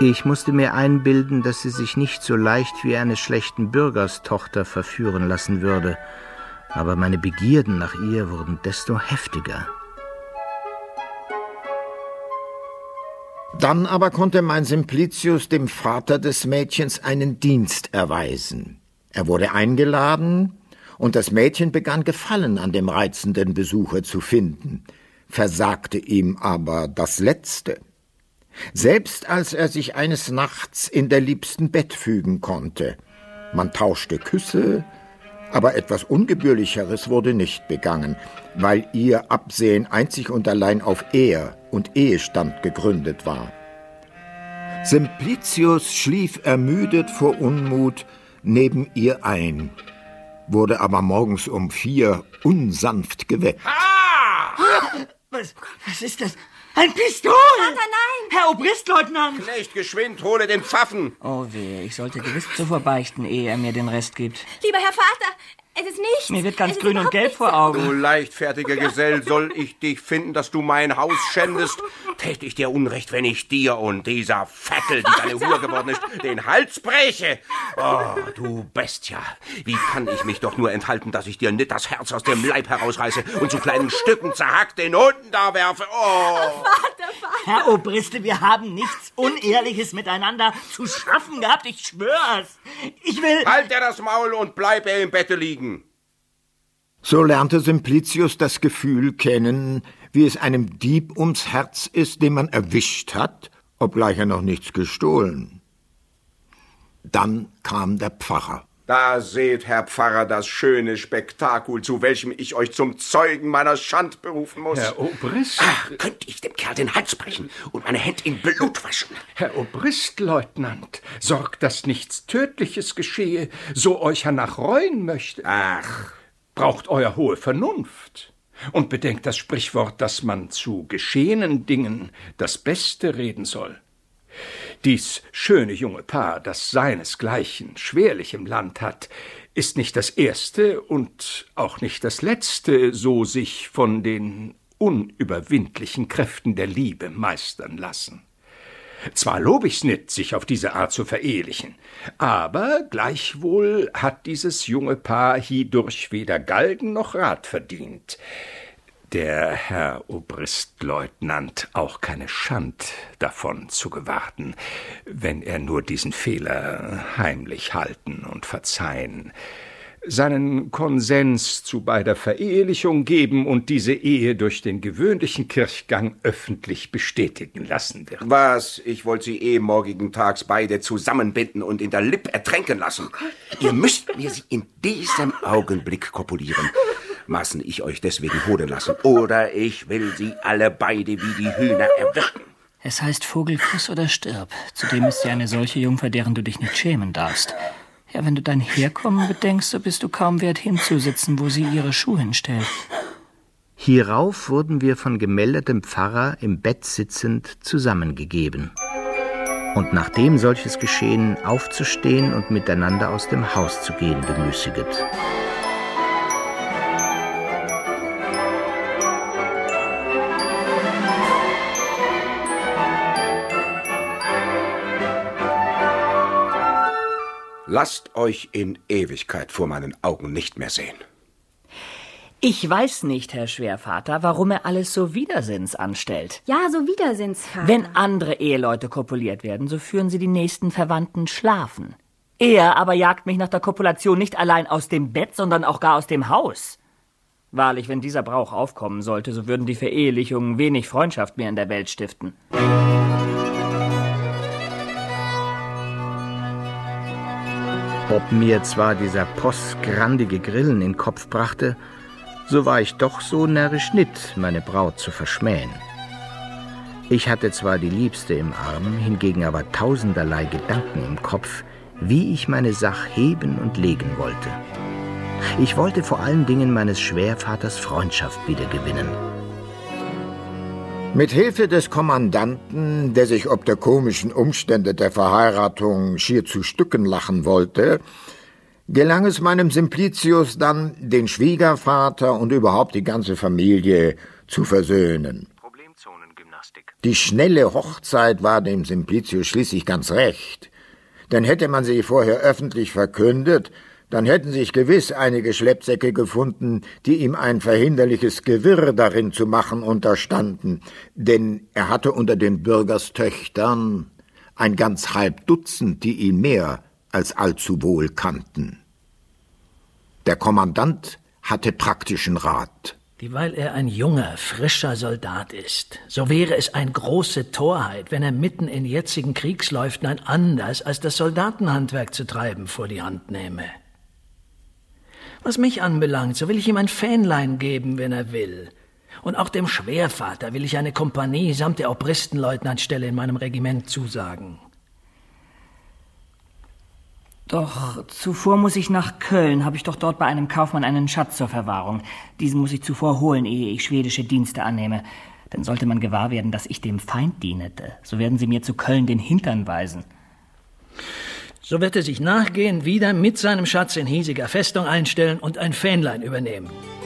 Ich musste mir einbilden, dass sie sich nicht so leicht wie eines schlechten Bürgers Tochter verführen lassen würde. Aber meine Begierden nach ihr wurden desto heftiger. Dann aber konnte mein Simplicius dem Vater des Mädchens einen Dienst erweisen. Er wurde eingeladen, und das Mädchen begann Gefallen an dem reizenden Besucher zu finden, versagte ihm aber das Letzte. Selbst als er sich eines Nachts in der liebsten Bett fügen konnte. Man tauschte Küsse, aber etwas Ungebührlicheres wurde nicht begangen, weil ihr Absehen einzig und allein auf Ehe und Ehestand gegründet war. Simplicius schlief ermüdet vor Unmut neben ihr ein, wurde aber morgens um 4 unsanft geweckt. Was ist das? Ein Pistol! Vater, nein! Herr Obristleutnant! Knecht, geschwind, hole den Pfaffen! Oh weh, ich sollte gewiss zuvor beichten, ehe er mir den Rest gibt. Lieber Herr Vater, es ist nichts. Mir wird ganz grün und gelb vor Augen. Du leichtfertiger Gesell, soll ich dich finden, dass du mein Haus schändest? Tät ich dir Unrecht, wenn ich dir und dieser Vettel, die deine Hure geworden ist, den Hals breche? Oh, du Bestia, wie kann ich mich doch nur enthalten, dass ich dir nicht das Herz aus dem Leib herausreiße und zu kleinen Stücken zerhackt den Hunden da werfe? Oh! Vater! Herr Obriste, wir haben nichts Unehrliches miteinander zu schaffen gehabt, ich schwör's. Ich will... Halt er das Maul und bleib er im Bette liegen. So lernte Simplicius das Gefühl kennen, wie es einem Dieb ums Herz ist, den man erwischt hat, obgleich er noch nichts gestohlen. Dann kam der Pfarrer. Da seht, Herr Pfarrer, das schöne Spektakel, zu welchem ich euch zum Zeugen meiner Schand berufen muss. Herr Obrist... Könnte ich dem Kerl den Hals brechen und meine Hände in Blut waschen. Herr Obristleutnant, sorgt, dass nichts Tödliches geschehe, so euch hernach reuen möchte. Ach... Braucht euer hohe Vernunft und bedenkt das Sprichwort, dass man zu geschehenen Dingen das Beste reden soll. Dies schöne junge Paar, das seinesgleichen schwerlich im Land hat, ist nicht das erste und auch nicht das letzte, so sich von den unüberwindlichen Kräften der Liebe meistern lassen. Zwar lob ich's nicht, sich auf diese Art zu verehelichen, aber gleichwohl hat dieses junge Paar hierdurch weder Galgen noch Rat verdient. Der Herr Obristleutnant auch keine Schand davon zu gewarten, wenn er nur diesen Fehler heimlich halten und verzeihen, seinen Konsens zu beider Verehelichung geben und diese Ehe durch den gewöhnlichen Kirchgang öffentlich bestätigen lassen wird. Was? Ich wollte sie morgigen Tags beide zusammenbinden und in der Lipp ertränken lassen. Ihr müsst mir sie in diesem Augenblick kopulieren. Maßen ich euch deswegen holen lassen. Oder ich will sie alle beide wie die Hühner erwürgen. Es heißt Vogelkuss oder stirb. Zudem ist sie eine solche Jungfer, deren du dich nicht schämen darfst. Ja, wenn du dein Herkommen bedenkst, so bist du kaum wert hinzusitzen, wo sie ihre Schuhe hinstellt. Hierauf wurden wir von gemeldetem Pfarrer im Bett sitzend zusammengegeben. Und nachdem solches geschehen, aufzustehen und miteinander aus dem Haus zu gehen bemüßiget. Lasst euch in Ewigkeit vor meinen Augen nicht mehr sehen. Ich weiß nicht, Herr Schwährvater, warum er alles so widersinns anstellt. Ja, so Widersinnsvater. Wenn andere Eheleute kopuliert werden, so führen sie die nächsten Verwandten schlafen. Er aber jagt mich nach der Kopulation nicht allein aus dem Bett, sondern auch gar aus dem Haus. Wahrlich, wenn dieser Brauch aufkommen sollte, so würden die Verehelichungen wenig Freundschaft mehr in der Welt stiften. Ob mir zwar dieser Post grandige Grillen in Kopf brachte, so war ich doch so närrisch nit, meine Braut zu verschmähen. Ich hatte zwar die Liebste im Arm, hingegen aber tausenderlei Gedanken im Kopf, wie ich meine Sach heben und legen wollte. Ich wollte vor allen Dingen meines Schwährvaters Freundschaft wiedergewinnen. Mit Hilfe des Kommandanten, der sich ob der komischen Umstände der Verheiratung schier zu Stücken lachen wollte, gelang es meinem Simplicius dann, den Schwiegervater und überhaupt die ganze Familie zu versöhnen. garstig. Die schnelle Hochzeit war dem Simplicius schließlich ganz recht. Denn hätte man sie vorher öffentlich verkündet, dann hätten sich gewiss einige Schleppsäcke gefunden, die ihm ein verhinderliches Gewirr darin zu machen unterstanden. Denn er hatte unter den Bürgerstöchtern ein ganz halb Dutzend, die ihn mehr als allzu wohl kannten. Der Kommandant hatte praktischen Rat. Dieweil er ein junger, frischer Soldat ist, so wäre es eine große Torheit, wenn er mitten in jetzigen Kriegsläuften ein anders als das Soldatenhandwerk zu treiben vor die Hand nähme. Was mich anbelangt, so will ich ihm ein Fähnlein geben, wenn er will. Und auch dem Schwervater will ich eine Kompanie samt der Obristenleutnantstelle in meinem Regiment zusagen. Doch zuvor muss ich nach Köln, habe ich doch dort bei einem Kaufmann einen Schatz zur Verwahrung. Diesen muss ich zuvor holen, ehe ich schwedische Dienste annehme. Denn sollte man gewahr werden, dass ich dem Feind dienete, so werden sie mir zu Köln den Hintern weisen. So wird er sich nachgehend wieder mit seinem Schatz in hiesiger Festung einstellen und ein Fähnlein übernehmen.